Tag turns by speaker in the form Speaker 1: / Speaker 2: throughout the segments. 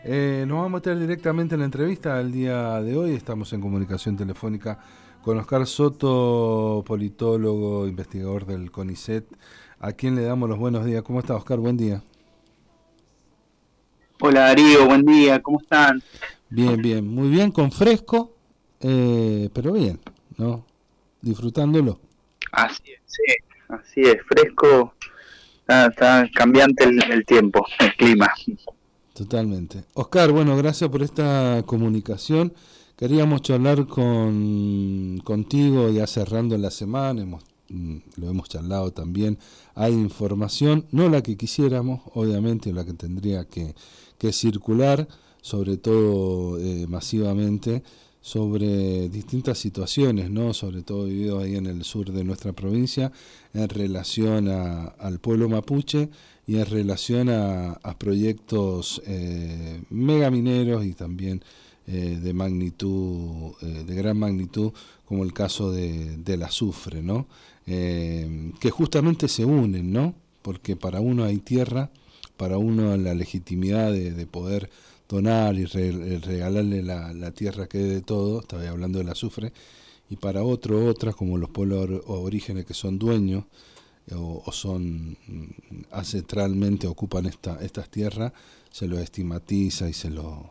Speaker 1: Nos vamos a meter directamente en la entrevista del día de hoy. Estamos en comunicación telefónica con Oscar Soto, politólogo, investigador del CONICET, a quien le damos los buenos días. ¿Cómo está, Oscar? Buen día.
Speaker 2: Hola Darío, buen día, ¿cómo están?
Speaker 1: Bien, bien, muy bien, con fresco, pero bien, ¿no? Disfrutándolo.
Speaker 2: Así es, sí, así es, fresco, está cambiante el tiempo, el clima.
Speaker 1: Totalmente. Oscar, bueno, gracias por esta comunicación. Queríamos charlar contigo ya cerrando la semana, lo hemos charlado también. Hay información, no la que quisiéramos, obviamente, la que tendría que circular, sobre todo masivamente, sobre distintas situaciones, ¿no? Sobre todo vivido ahí en el sur de nuestra provincia, en relación al pueblo mapuche y en relación a proyectos megamineros y también de magnitud, de gran magnitud, como el caso del azufre, ¿no? Que justamente se unen, ¿no? Porque para uno hay tierra, para uno la legitimidad de poder donar y regalarle la tierra que es de todo, estaba hablando del azufre, y para otras como los pueblos orígenes que son dueños o son ancestralmente ocupan estas tierras, se los estigmatiza y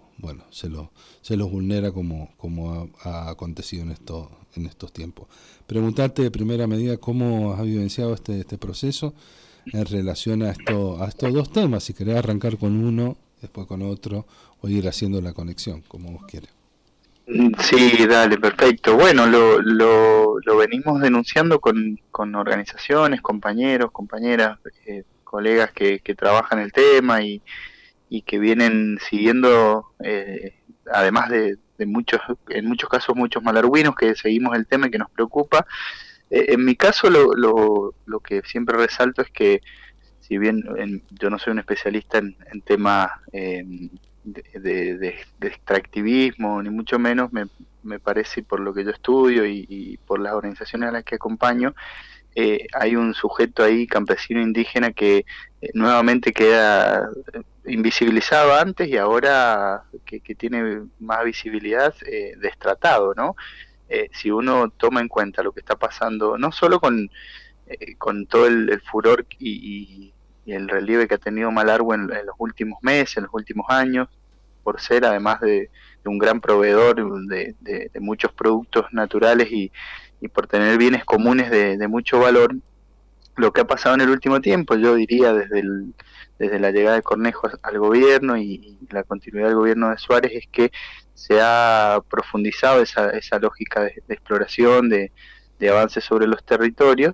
Speaker 1: se los vulnera como ha acontecido en estos tiempos. Preguntarte de primera medida cómo has vivenciado este proceso en relación a estos dos temas, si querés arrancar con uno, después con otro, o ir haciendo la conexión, como vos quieras.
Speaker 2: Sí, dale, perfecto. Bueno, lo venimos denunciando con organizaciones, compañeros, compañeras, colegas que trabajan el tema y que vienen siguiendo, además de muchos, en muchos casos muchos malargüinos que seguimos el tema y que nos preocupa. En mi caso lo que siempre resalto es que si bien yo no soy un especialista en temas de extractivismo, ni mucho menos, me parece, por lo que yo estudio y por las organizaciones a las que acompaño, hay un sujeto ahí, campesino indígena, que nuevamente queda invisibilizado antes y ahora que tiene más visibilidad, destratado, ¿no? Si uno toma en cuenta lo que está pasando, no solo con todo el furor y el relieve que ha tenido Malargüe en los últimos meses, en los últimos años, por ser además de un gran proveedor de muchos productos naturales y por tener bienes comunes de mucho valor, lo que ha pasado en el último tiempo, yo diría desde la llegada de Cornejo al gobierno y la continuidad del gobierno de Suárez, es que se ha profundizado esa lógica de exploración, de avance sobre los territorios,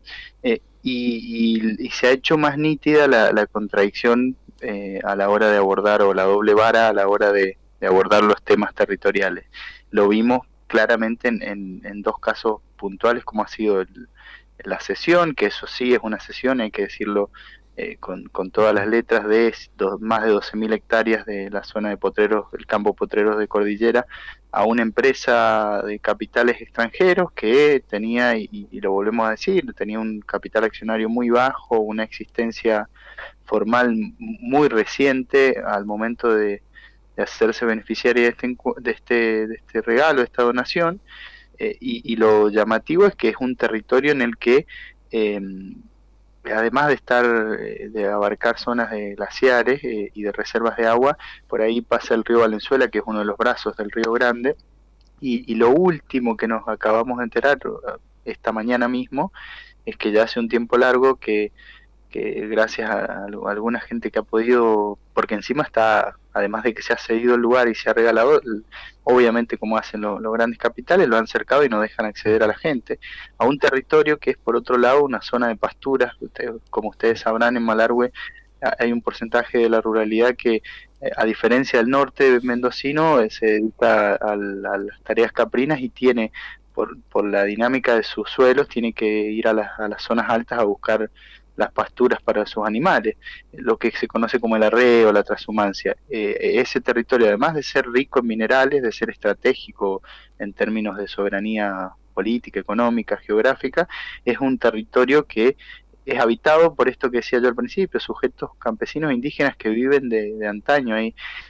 Speaker 2: y se ha hecho más nítida la contradicción a la hora de abordar, o la doble vara a la hora de abordar los temas territoriales. Lo vimos claramente en dos casos puntuales, como ha sido la sesión, que eso sí es una sesión, hay que decirlo, con todas las letras, de más de 12.000 hectáreas de la zona de Potreros, el campo Potreros de Cordillera, a una empresa de capitales extranjeros que tenía, y lo volvemos a decir, tenía un capital accionario muy bajo, una existencia formal muy reciente al momento de hacerse beneficiaria de este regalo, de esta donación, y lo llamativo es que es un territorio en el que, eh, además de de abarcar zonas de glaciares y de reservas de agua, por ahí pasa el río Valenzuela, que es uno de los brazos del río Grande, y lo último que nos acabamos de enterar esta mañana mismo es que ya hace un tiempo largo que gracias a alguna gente que ha podido, porque encima está, además de que se ha cedido el lugar y se ha regalado, obviamente como hacen los grandes capitales, lo han cercado y no dejan acceder a la gente, a un territorio que es por otro lado una zona de pasturas. Como ustedes sabrán, en Malargüe hay un porcentaje de la ruralidad que, a diferencia del norte mendocino, se dedica a las tareas caprinas y tiene, por la dinámica de sus suelos, tiene que ir a las zonas altas a buscar las pasturas para sus animales, lo que se conoce como el arreo, la transhumancia. Ese territorio, además de ser rico en minerales, de ser estratégico en términos de soberanía política, económica, geográfica, es un territorio que es habitado por esto que decía yo al principio, sujetos campesinos indígenas que viven de antaño ahí.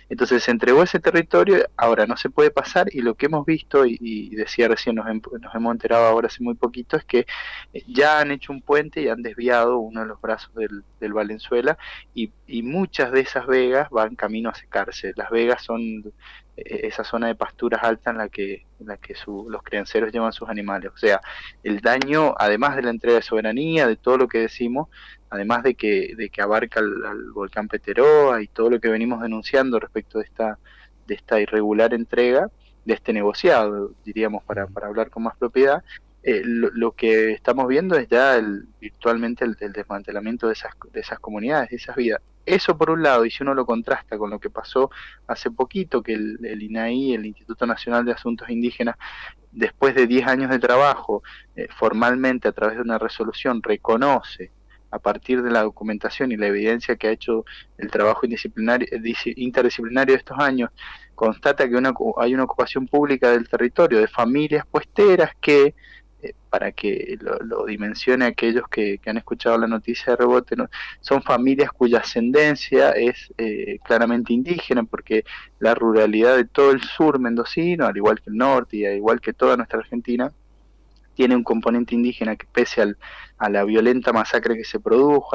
Speaker 2: Entonces se entregó ese territorio, ahora no se puede pasar, y lo que hemos visto, y decía recién, nos hemos enterado ahora hace muy poquito, es que ya han hecho un puente y han desviado uno de los brazos del Valenzuela, y muchas de esas vegas van camino a secarse. Las vegas son esa zona de pasturas altas en la que los crianceros llevan sus animales. O sea, el daño, además de la entrega de soberanía, de todo lo que decimos, además de que abarca al volcán Peteroa y todo lo que venimos denunciando respecto de esta irregular entrega, de este negociado, diríamos, para hablar con más propiedad, lo que estamos viendo es ya virtualmente el desmantelamiento de esas comunidades, de esas vidas. Eso por un lado, y si uno lo contrasta con lo que pasó hace poquito, que el INAI, el Instituto Nacional de Asuntos Indígenas, después de 10 años de trabajo, formalmente a través de una resolución reconoce, a partir de la documentación y la evidencia que ha hecho el trabajo interdisciplinario de estos años, constata que hay una ocupación pública del territorio de familias puesteras que, para que lo dimensione aquellos que han escuchado la noticia de rebote, ¿no? Son familias cuya ascendencia es claramente indígena, porque la ruralidad de todo el sur mendocino, al igual que el norte y al igual que toda nuestra Argentina, tiene un componente indígena que, pese a la violenta masacre que se produjo,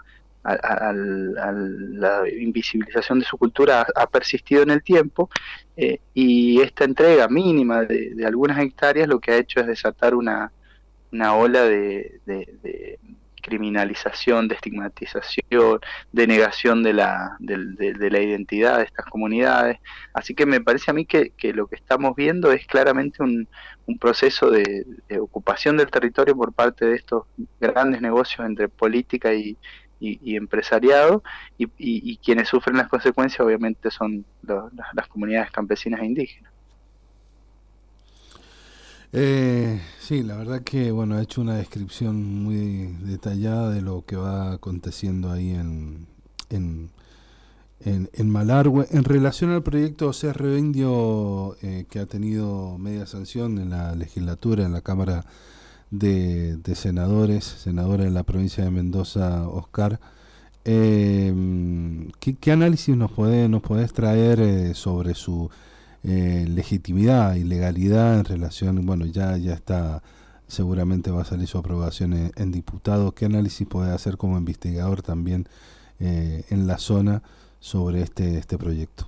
Speaker 2: a la invisibilización de su cultura, ha persistido en el tiempo, y esta entrega mínima de algunas hectáreas lo que ha hecho es desatar una ola de criminalización, de estigmatización, de negación de la identidad de estas comunidades. Así que me parece a mí que lo que estamos viendo es claramente un proceso de ocupación del territorio por parte de estos grandes negocios entre política y empresariado, y quienes sufren las consecuencias obviamente son las comunidades campesinas e indígenas.
Speaker 1: Sí, la verdad que bueno, ha hecho una descripción muy detallada de lo que va aconteciendo ahí en Malargüe. En relación al proyecto Cerro Indio, que ha tenido media sanción en la legislatura, en la Cámara de senadora en la provincia de Mendoza, Oscar, ¿qué análisis nos podés traer sobre su legitimidad y legalidad en relación, bueno, ya está, seguramente va a salir su aprobación en diputado? ¿Qué análisis puede hacer como investigador también en la zona sobre este proyecto?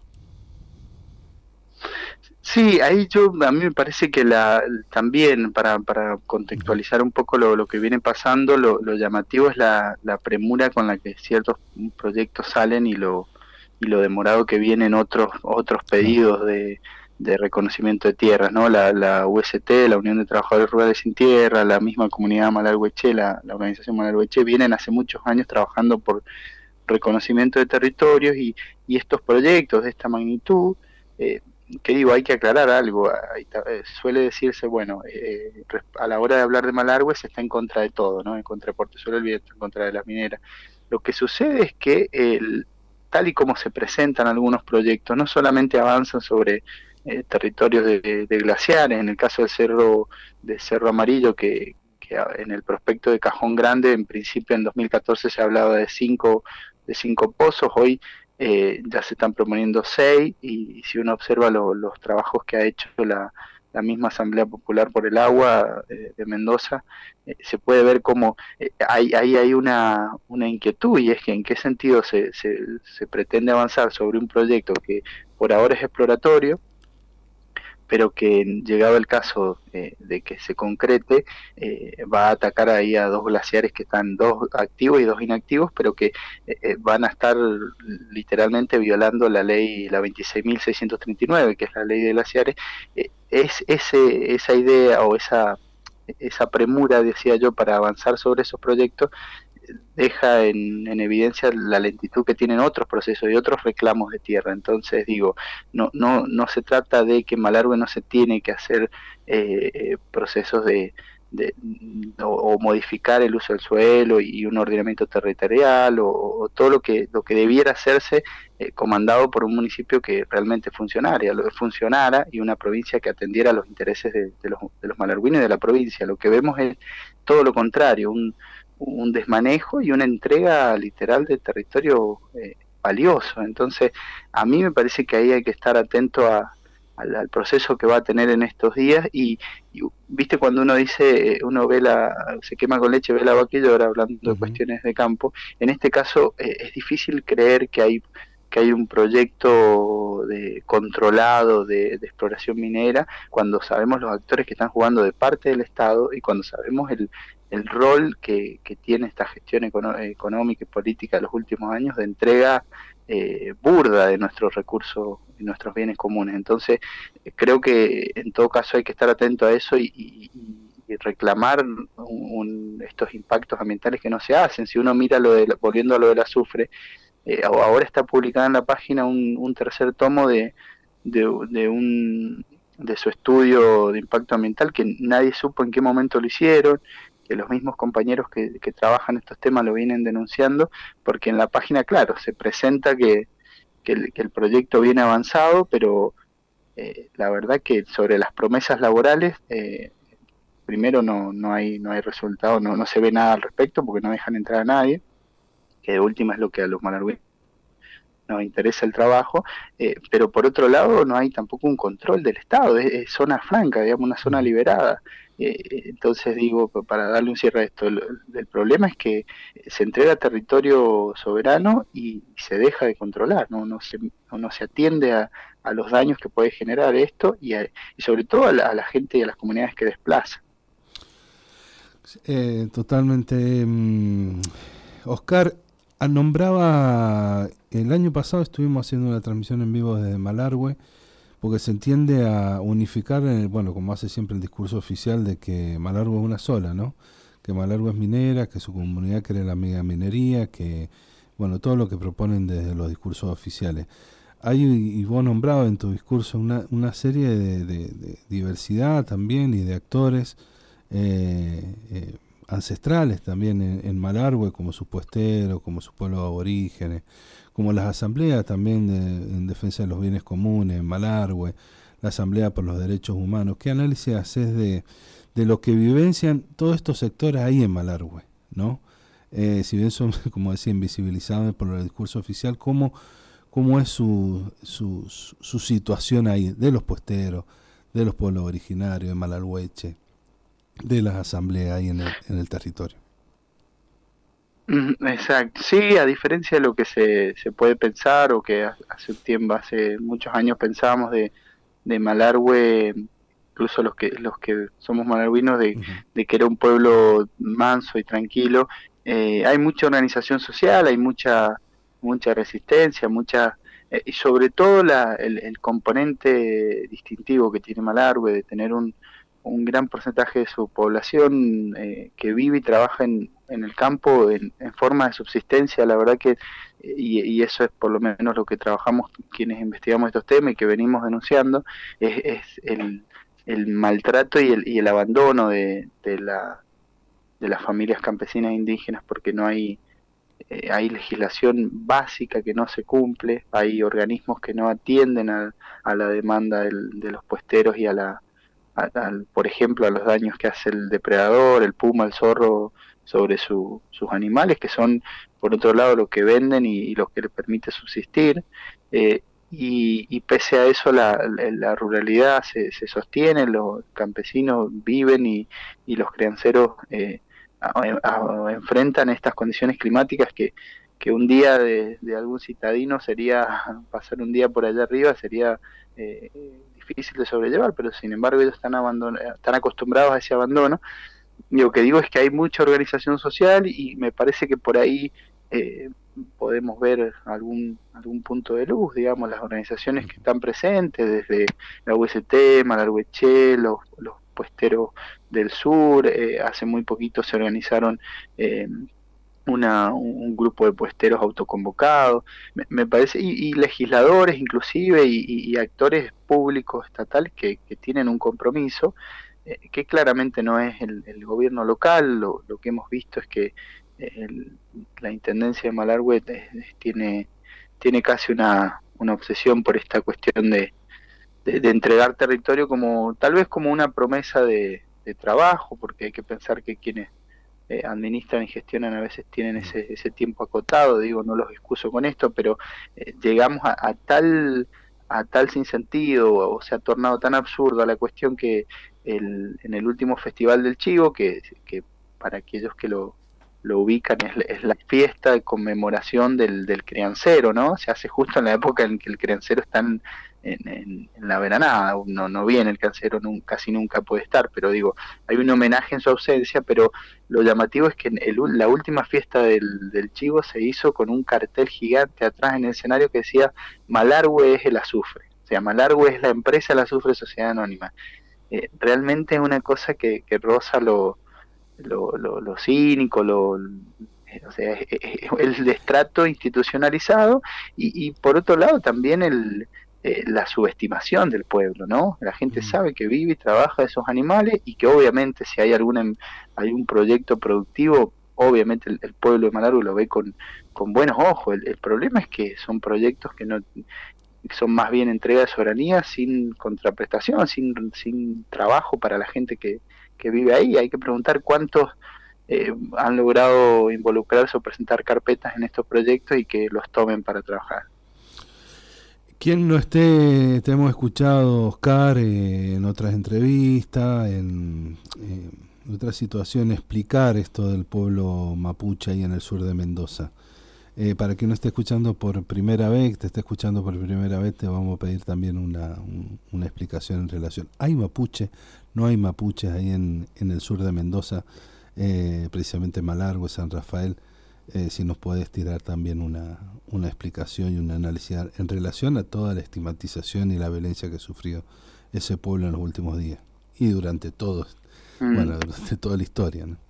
Speaker 2: Sí, ahí a mí me parece que también para contextualizar un poco lo que viene pasando, lo llamativo es la premura con la que ciertos proyectos salen y lo demorado que vienen otros pedidos de reconocimiento de tierras, ¿no? La UST, la Unión de Trabajadores Rurales Sin Tierra, la misma comunidad Malargüeche, la organización Malargüeche, vienen hace muchos años trabajando por reconocimiento de territorios, y estos proyectos de esta magnitud, que digo, hay que aclarar algo, suele decirse, bueno, a la hora de hablar de Malargüe se está en contra de todo, ¿no? En contra de Portezuelo del Viento, en contra de las mineras. Lo que sucede es que tal y como se presentan algunos proyectos, no solamente avanzan sobre territorios de glaciares, en el caso del Cerro Amarillo, que en el prospecto de Cajón Grande, en principio en 2014 se hablaba de cinco pozos, hoy ya se están proponiendo 6, y si uno observa los trabajos que ha hecho la misma Asamblea Popular por el Agua de Mendoza, se puede ver cómo hay una inquietud, y es que en qué sentido se pretende avanzar sobre un proyecto que por ahora es exploratorio, pero que llegado el caso de que se concrete, va a atacar ahí a 2 glaciares que están, 2 activos y 2 inactivos, pero que van a estar literalmente violando la ley, la 26.639, que es la ley de glaciares. Esa idea o esa premura, decía yo, para avanzar sobre esos proyectos, deja en evidencia la lentitud que tienen otros procesos y otros reclamos de tierra. Entonces digo, no se trata de que en Malargüe no se tiene que hacer procesos o modificar el uso del suelo y un ordenamiento territorial, o todo lo que debiera hacerse comandado por un municipio que realmente funcionara, y una provincia que atendiera a los intereses de los malargüines de la provincia. Lo que vemos es todo lo contrario, un desmanejo y una entrega literal de territorio valioso. Entonces, a mí me parece que ahí hay que estar atento al proceso que va a tener en estos días y viste cuando uno dice, uno se quema con leche, ve la vaca y llora, hablando de cuestiones de campo. En este caso es difícil creer que hay un proyecto controlado de exploración minera, cuando sabemos los actores que están jugando de parte del Estado y cuando sabemos el rol que tiene esta gestión económica y política de los últimos años de entrega burda de nuestros recursos y nuestros bienes comunes. Entonces, creo que en todo caso hay que estar atento a eso y reclamar estos impactos ambientales que no se hacen. Si uno mira volviendo a lo del azufre, ahora está publicada en la página un tercer tomo de su estudio de impacto ambiental, que nadie supo en qué momento lo hicieron, que los mismos compañeros que trabajan estos temas lo vienen denunciando, porque en la página, claro, se presenta que el proyecto viene avanzado, pero la verdad que sobre las promesas laborales, primero no hay resultado, no se ve nada al respecto, porque no dejan entrar a nadie, que de última es lo que a los malargüeños nos interesa el trabajo, pero por otro lado no hay tampoco un control del Estado, es zona franca, digamos, una zona liberada. Entonces digo, para darle un cierre a esto, el problema es que se entrega territorio soberano y se deja de controlar, no se atiende a los daños que puede generar esto y sobre todo a la gente y a las comunidades que desplaza.
Speaker 1: Totalmente. Oscar, nombraba, el año pasado estuvimos haciendo una transmisión en vivo desde Malargüe, porque se entiende a unificar, bueno, como hace siempre el discurso oficial de que Malargüe es una sola, ¿no? Que Malargüe es minera, que su comunidad quiere la mega minería, que, bueno, todo lo que proponen desde los discursos oficiales. Hay, y vos nombrabas en tu discurso una serie de diversidad también y de actores ancestrales también en Malargüe, como sus puesteros, como sus pueblos aborígenes, como las asambleas también en defensa de los bienes comunes en Malargüe, la Asamblea por los Derechos Humanos. ¿Qué análisis haces de lo que vivencian todos estos sectores ahí en Malargüe, ¿no? Si bien son, como decía, invisibilizados por el discurso oficial, ¿cómo es su situación ahí, de los puesteros, de los pueblos originarios, de Malargüeche, de las asambleas ahí en el territorio?
Speaker 2: Exacto, sí, a diferencia de lo que se puede pensar o que hace muchos años pensábamos de Malargüe, incluso los que somos malargüinos, de que era un pueblo manso y tranquilo, hay mucha organización social, hay mucha resistencia, y sobre todo el componente distintivo que tiene Malargüe de tener un gran porcentaje de su población que vive y trabaja en el campo en forma de subsistencia. La verdad que, y eso es por lo menos lo que trabajamos quienes investigamos estos temas y que venimos denunciando, es el maltrato y el abandono de las familias campesinas e indígenas, porque no hay legislación básica que no se cumple, hay organismos que no atienden a la demanda de los puesteros y por ejemplo, a los daños que hace el depredador, el puma, el zorro, sobre sus animales, que son, por otro lado, lo que venden y lo que les permite subsistir. Y pese a eso, la ruralidad se sostiene, los campesinos viven y los crianceros enfrentan estas condiciones climáticas que un día de algún citadino pasar un día por allá arriba sería difícil de sobrellevar, pero sin embargo ellos están acostumbrados a ese abandono. Y lo que digo es que hay mucha organización social y me parece que por ahí podemos ver algún punto de luz, digamos, las organizaciones que están presentes, desde la UST, Malargüeche, los puesteros del sur, hace muy poquito se organizaron un grupo de puesteros autoconvocados, me parece, y legisladores inclusive, y actores públicos estatales que tienen un compromiso, que claramente no es el gobierno local. Lo que hemos visto es que la Intendencia de Malargüe tiene casi una obsesión por esta cuestión de entregar territorio tal vez como una promesa de trabajo, porque hay que pensar que quienes administran y gestionan a veces tienen ese tiempo acotado, digo, no los excuso con esto, pero llegamos a tal sinsentido, o se ha tornado tan absurdo la cuestión que en el último Festival del Chivo, que para aquellos que lo ubican, es la fiesta de conmemoración del criancero, ¿no? Se hace justo en la época en que el criancero está en la veranada, no viene el criancero, casi nunca puede estar, pero digo, hay un homenaje en su ausencia, pero lo llamativo es que la última fiesta del Chivo se hizo con un cartel gigante atrás en el escenario que decía Malargüe es el azufre, o sea, Malargüe es la empresa del azufre Sociedad Anónima. Realmente es una cosa que roza lo cínico, o sea, el destrato institucionalizado y por otro lado también la subestimación del pueblo, ¿no? La gente sabe que vive y trabaja esos animales y que obviamente si hay algún proyecto productivo, obviamente el pueblo de Malargüe lo ve con buenos ojos. El problema es que son proyectos que son más bien entrega de soberanía sin contraprestación, sin trabajo para la gente que vive ahí. Hay que preguntar cuántos han logrado involucrarse o presentar carpetas en estos proyectos y que los tomen para trabajar.
Speaker 1: Quien no esté, te hemos escuchado, Oscar, en otras entrevistas, en otras situaciones, explicar esto del pueblo mapuche ahí en el sur de Mendoza. Para quien no esté escuchando por primera vez, te vamos a pedir también una explicación en relación. ¿Hay mapuche? ¿No hay mapuches ahí en el sur de Mendoza? Precisamente Malargüe, San Rafael. Si nos puedes tirar también una explicación y un análisis en relación a toda la estigmatización y la violencia que sufrió ese pueblo en los últimos días y durante durante toda la historia, ¿no?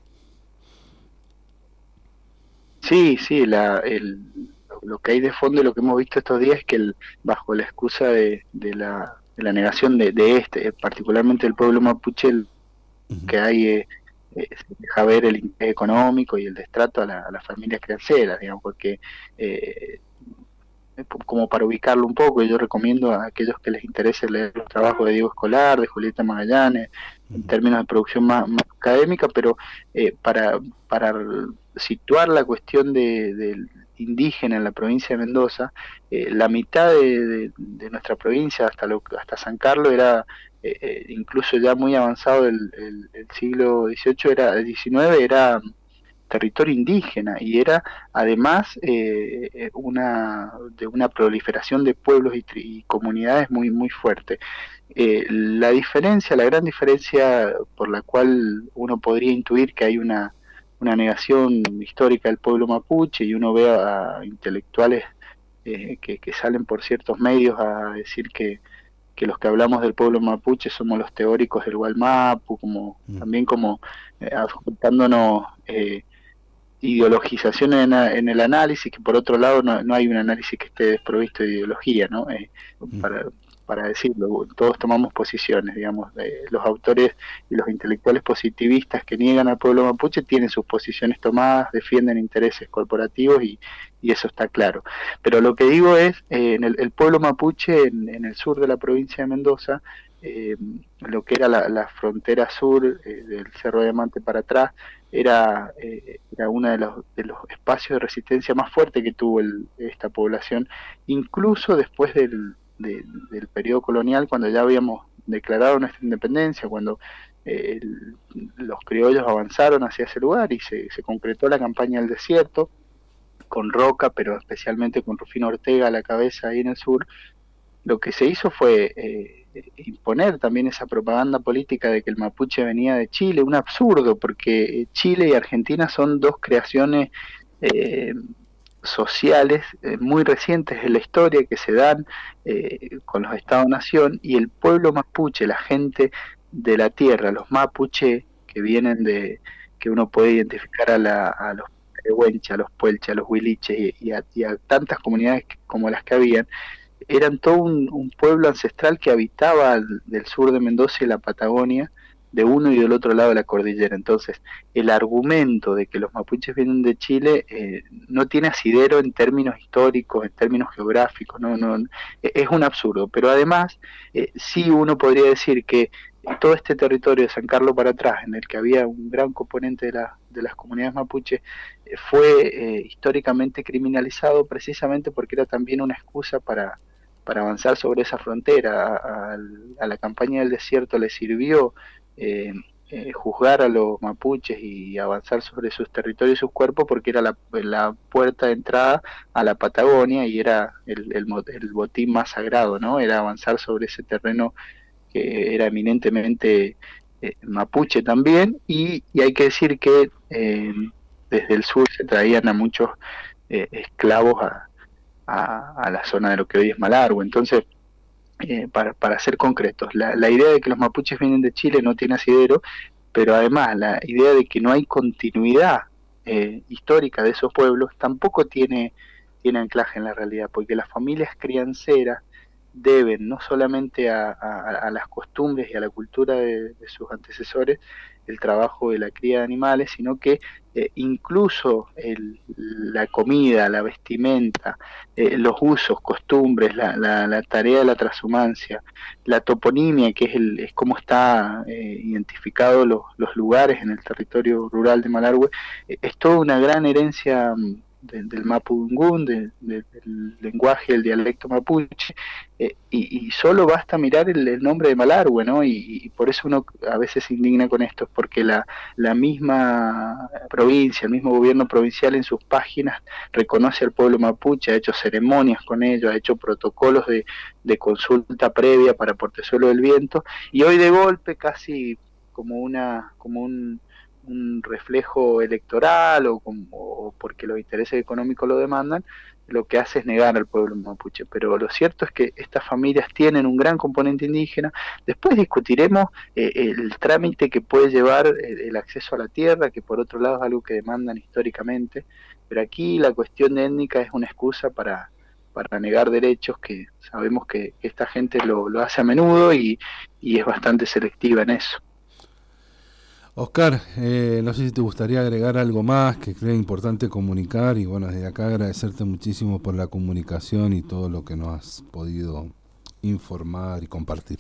Speaker 2: Sí, lo que hay de fondo y lo que hemos visto estos días es que bajo la excusa de la negación de particularmente el pueblo mapuche, que hay se deja ver el interés económico y el destrato a las familias crianceras, digamos, porque como para ubicarlo un poco, yo recomiendo a aquellos que les interese leer los trabajos de Diego Escolar, de Julieta Magallanes, en términos de producción más académica, pero para situar la cuestión del indígena en la provincia de Mendoza, la mitad de nuestra provincia hasta San Carlos era incluso ya muy avanzado el siglo XIX era territorio indígena y era además de una proliferación de pueblos y comunidades muy muy fuerte. La gran diferencia por la cual uno podría intuir que hay una negación histórica del pueblo mapuche y uno ve a intelectuales que salen por ciertos medios a decir que los que hablamos del pueblo mapuche somos los teóricos del Gualmapu, también como adjuntándonos ideologización en el análisis, que por otro lado no hay un análisis que esté desprovisto de ideología, ¿no? Para decirlo, todos tomamos posiciones, digamos, los autores y los intelectuales positivistas que niegan al pueblo mapuche tienen sus posiciones tomadas, defienden intereses corporativos y eso está claro. Pero lo que digo es, en el pueblo mapuche, en el sur de la provincia de Mendoza, lo que era la frontera sur del Cerro de Diamante para atrás, era uno de los espacios de resistencia más fuerte que tuvo esta población, incluso después del periodo colonial, cuando ya habíamos declarado nuestra independencia, cuando los criollos avanzaron hacia ese lugar y se concretó la campaña del desierto, con Roca, pero especialmente con Rufino Ortega a la cabeza ahí en el sur. Lo que se hizo fue imponer también esa propaganda política de que el mapuche venía de Chile, un absurdo, porque Chile y Argentina son dos creaciones sociales muy recientes en la historia que se dan con los Estados-nación, y el pueblo mapuche, la gente de la tierra, los mapuche que vienen que uno puede identificar a los pehuenches, a los puelches, a los huiliches y a tantas comunidades como las que habían, eran todo un pueblo ancestral que habitaba del sur de Mendoza y la Patagonia, de uno y del otro lado de la cordillera. Entonces, el argumento de que los mapuches vienen de Chile no tiene asidero en términos históricos, en términos geográficos, es un absurdo. Pero además, sí uno podría decir que todo este territorio de San Carlos para atrás, en el que había un gran componente de las comunidades mapuche, fue históricamente criminalizado precisamente porque era también una excusa para avanzar sobre esa frontera. A la campaña del desierto le sirvió juzgar a los mapuches y avanzar sobre sus territorios y sus cuerpos, porque era la puerta de entrada a la Patagonia y era el botín más sagrado, ¿no? Era avanzar sobre ese terreno que era eminentemente mapuche también, y hay que decir que desde el sur se traían a muchos esclavos a la zona de lo que hoy es Malargüe. Entonces, para ser concretos, la idea de que los mapuches vienen de Chile no tiene asidero, pero además la idea de que no hay continuidad histórica de esos pueblos tampoco tiene anclaje en la realidad, porque las familias crianceras deben no solamente a las costumbres y a la cultura de sus antecesores el trabajo de la cría de animales, sino que incluso la comida, la vestimenta, los usos, costumbres, la tarea de la transhumancia, la toponimia, que es cómo está identificado los lugares en el territorio rural de Malargüe, es toda una gran herencia del mapudungún, del lenguaje, el dialecto mapuche, y solo basta mirar el nombre de Malargüe, ¿no? Y por eso uno a veces se indigna con esto, porque la misma provincia, el mismo gobierno provincial en sus páginas reconoce al pueblo mapuche, ha hecho ceremonias con ellos, ha hecho protocolos de consulta previa para Portezuelo del Viento, y hoy de golpe, casi como un reflejo electoral o porque los intereses económicos lo demandan, lo que hace es negar al pueblo mapuche. Pero lo cierto es que estas familias tienen un gran componente indígena. Después discutiremos el trámite que puede llevar el acceso a la tierra, que por otro lado es algo que demandan históricamente, pero aquí la cuestión étnica es una excusa para negar derechos que sabemos que esta gente lo hace a menudo y es bastante selectiva en eso.
Speaker 1: Oscar, no sé si te gustaría agregar algo más que creo importante comunicar, y bueno, desde acá agradecerte muchísimo por la comunicación y todo lo que nos has podido informar y compartir.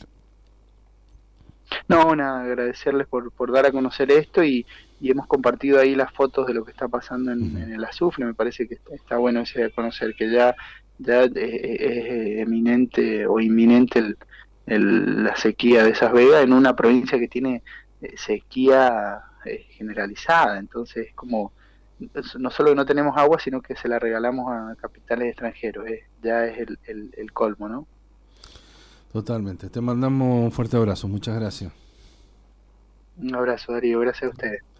Speaker 2: No, nada, agradecerles por dar a conocer esto y hemos compartido ahí las fotos de lo que está pasando en el azufre. Me parece que está bueno ese de conocer que ya es eminente o inminente la sequía de esas vegas en una provincia que tiene sequía generalizada. Entonces es como, no solo que no tenemos agua, sino que se la regalamos a capitales extranjeros. Ya es el colmo, ¿no?
Speaker 1: Totalmente. Te mandamos un fuerte abrazo. Muchas gracias.
Speaker 2: Un abrazo, Darío. Gracias a ustedes.